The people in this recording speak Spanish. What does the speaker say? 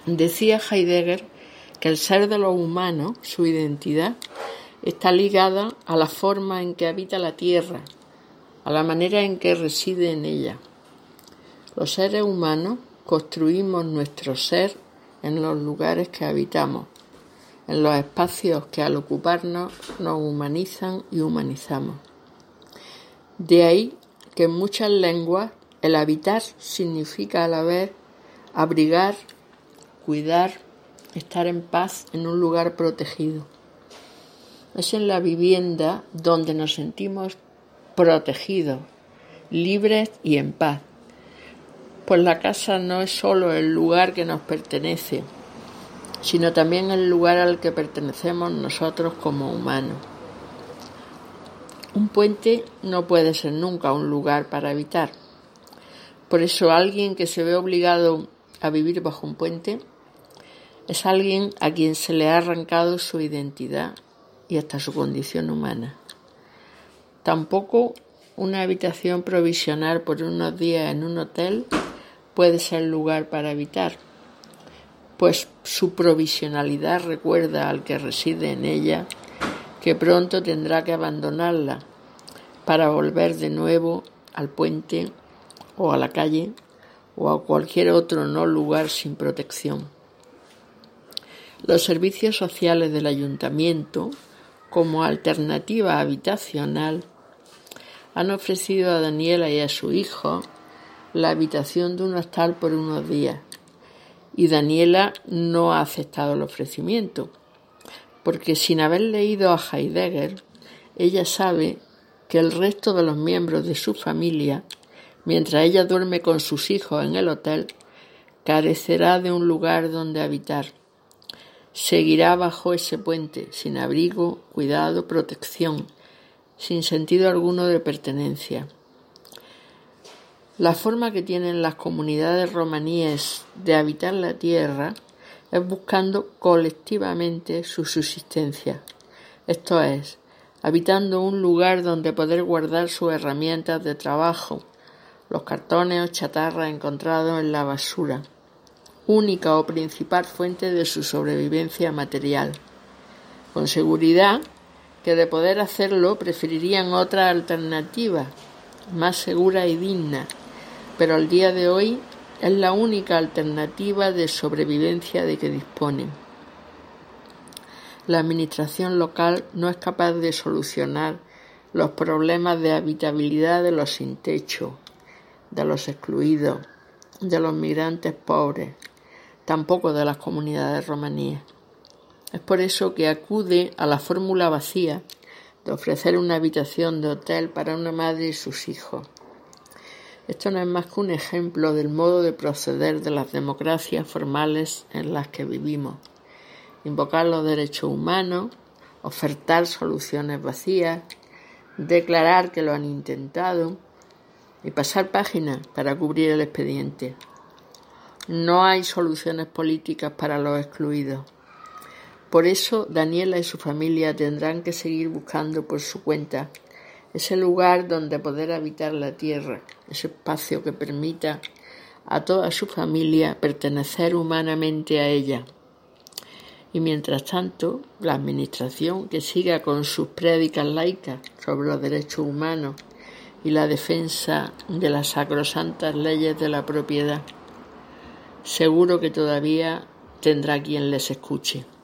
Decía Heidegger que el ser de los humanos, su identidad, está ligada a la forma en que habita la tierra, a la manera en que reside en ella. Los seres humanos construimos nuestro ser en los lugares que habitamos, en los espacios que al ocuparnos nos humanizan y humanizamos. De ahí que en muchas lenguas el habitar significa a la vez abrigar, cuidar, estar en paz en un lugar protegido. Es en la vivienda donde nos sentimos protegidos, libres y en paz. Pues la casa no es solo el lugar que nos pertenece, sino también el lugar al que pertenecemos nosotros como humanos. Un puente no puede ser nunca un lugar para habitar. Por eso alguien que se ve obligado a vivir bajo un puente es alguien a quien se le ha arrancado su identidad y hasta su condición humana. Tampoco una habitación provisional por unos días en un hotel puede ser lugar para habitar, pues su provisionalidad recuerda al que reside en ella que pronto tendrá que abandonarla para volver de nuevo al puente o a la calle o a cualquier otro no lugar sin protección. Los servicios sociales del ayuntamiento, como alternativa habitacional, han ofrecido a Daniela y a su hijo la habitación de un hostal por unos días, y Daniela no ha aceptado el ofrecimiento, porque sin haber leído a Heidegger, ella sabe que el resto de los miembros de su familia, mientras ella duerme con sus hijos en el hotel, carecerá de un lugar donde habitar. Seguirá bajo ese puente, sin abrigo, cuidado, protección, sin sentido alguno de pertenencia. La forma que tienen las comunidades romaníes de habitar la tierra es buscando colectivamente su subsistencia, esto es, habitando un lugar donde poder guardar sus herramientas de trabajo, los cartones o chatarras encontrados en la basura, única o principal fuente de su sobrevivencia material. Con seguridad que de poder hacerlo preferirían otra alternativa, más segura y digna, pero al día de hoy es la única alternativa de sobrevivencia de que disponen. La administración local no es capaz de solucionar los problemas de habitabilidad de los sin techo, de los excluidos, de los migrantes pobres, tampoco de las comunidades romaníes. Es por eso que acude a la fórmula vacía de ofrecer una habitación de hotel para una madre y sus hijos. Esto no es más que un ejemplo del modo de proceder de las democracias formales en las que vivimos. Invocar los derechos humanos, ofertar soluciones vacías, declarar que lo han intentado y pasar páginas para cubrir el expediente. No hay soluciones políticas para los excluidos. Por eso Daniela y su familia tendrán que seguir buscando por su cuenta ese lugar donde poder habitar la tierra, ese espacio que permita a toda su familia pertenecer humanamente a ella. Y mientras tanto, la administración que siga con sus prédicas laicas sobre los derechos humanos y la defensa de las sacrosantas leyes de la propiedad, seguro que todavía tendrá quien les escuche.